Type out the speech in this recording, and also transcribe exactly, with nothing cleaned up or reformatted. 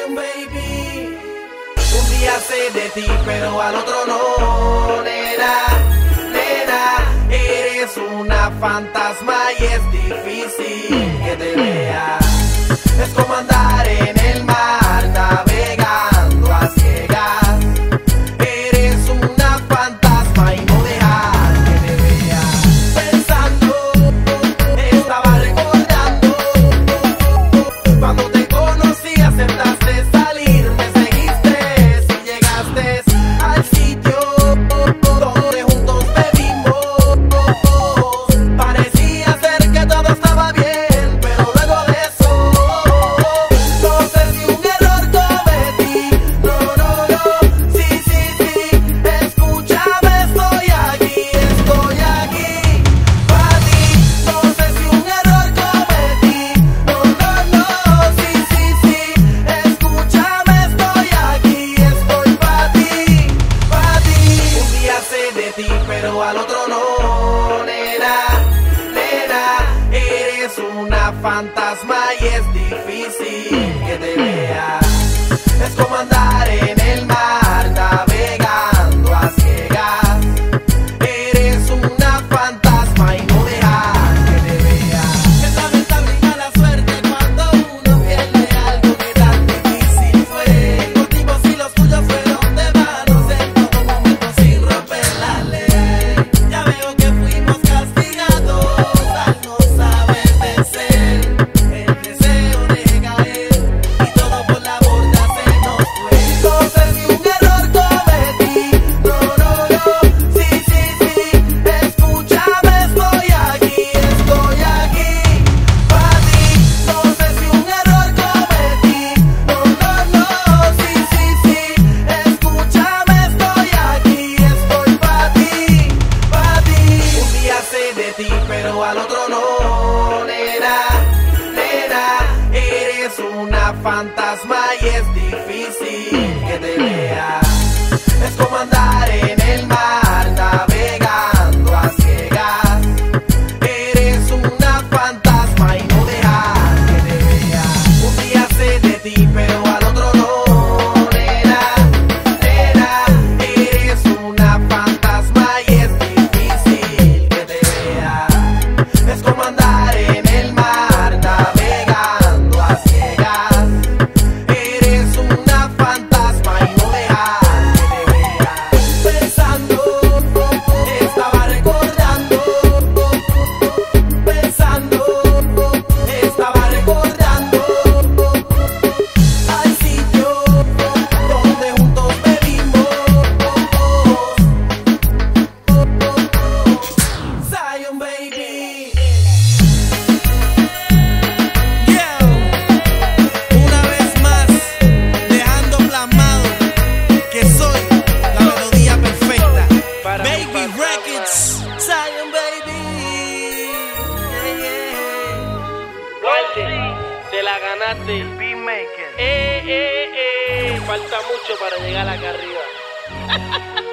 Zion, baby. Un día sé de ti, pero al otro no, nena, nena. Eres una fantasma y es difícil que te vea. Es como andar en el mar navegando a ciegas. Eres una fantasma y no dejas que me vea. Pensando, estaba recordando cuando te conocí, aceptaste salir, me seguiste y llegaste al sitio donde juntos bebimos. Parecía ser que todo estaba bien, pero luego de eso no sé si un error cometí. No, no, no, sí, sí, sí, escúchame, estoy aquí, estoy aquí para ti. No sé si un error cometí. No, no, no, sí, sí, sí, escúchame, estoy aquí, estoy para ti, para ti. Un día sé de ti, pero al otro no, nena, nena. Eres una fantasma y es difícil que te vea. Es como andar en el mar navegando a ciegas. Eres una fantasma y no dejas que te vea. Es lamentable y mala suerte cuando uno pierde algo que tan difícil fue. Motivos y los tuyos fueron de manos en todo momento sin romper la ley. Ya veo que fuimos castigados al no saber vencer. El deseo de caer y todo por la borda se nos fue. No sé si un error cometí. No, no, no, sí, sí, sí, escúchame, estoy aquí, estoy aquí para ti. No sé si un error cometí. No, no, no, sí, sí, sí, escúchame, estoy aquí, estoy para ti, para ti. Un día sé de ti, pero al otro no, nena, nena. Eres una fantasma y es difícil que te vea. Es como andar en el mar navegando a ciegas. Eres una fantasma y no dejas que te vea. Un día sé de ti, pero al otro no, nena, nena. Eres una fantasma y es difícil que te vea. Es como andar en el mar navegando a ciegas. Eres una fantasma y no dejas que te vea. Pensando, estaba recordando. Pensando, estaba recordando al sitio donde juntos bebimos. Zion, baby. Yeah. Una vez más, dejando plasmado que soy la melodía perfecta. Baby Records, Zion, baby. Yeah, yeah. Walter, te la ganaste. Beatmaker. Eh, eh, eh. Falta mucho para llegar acá arriba.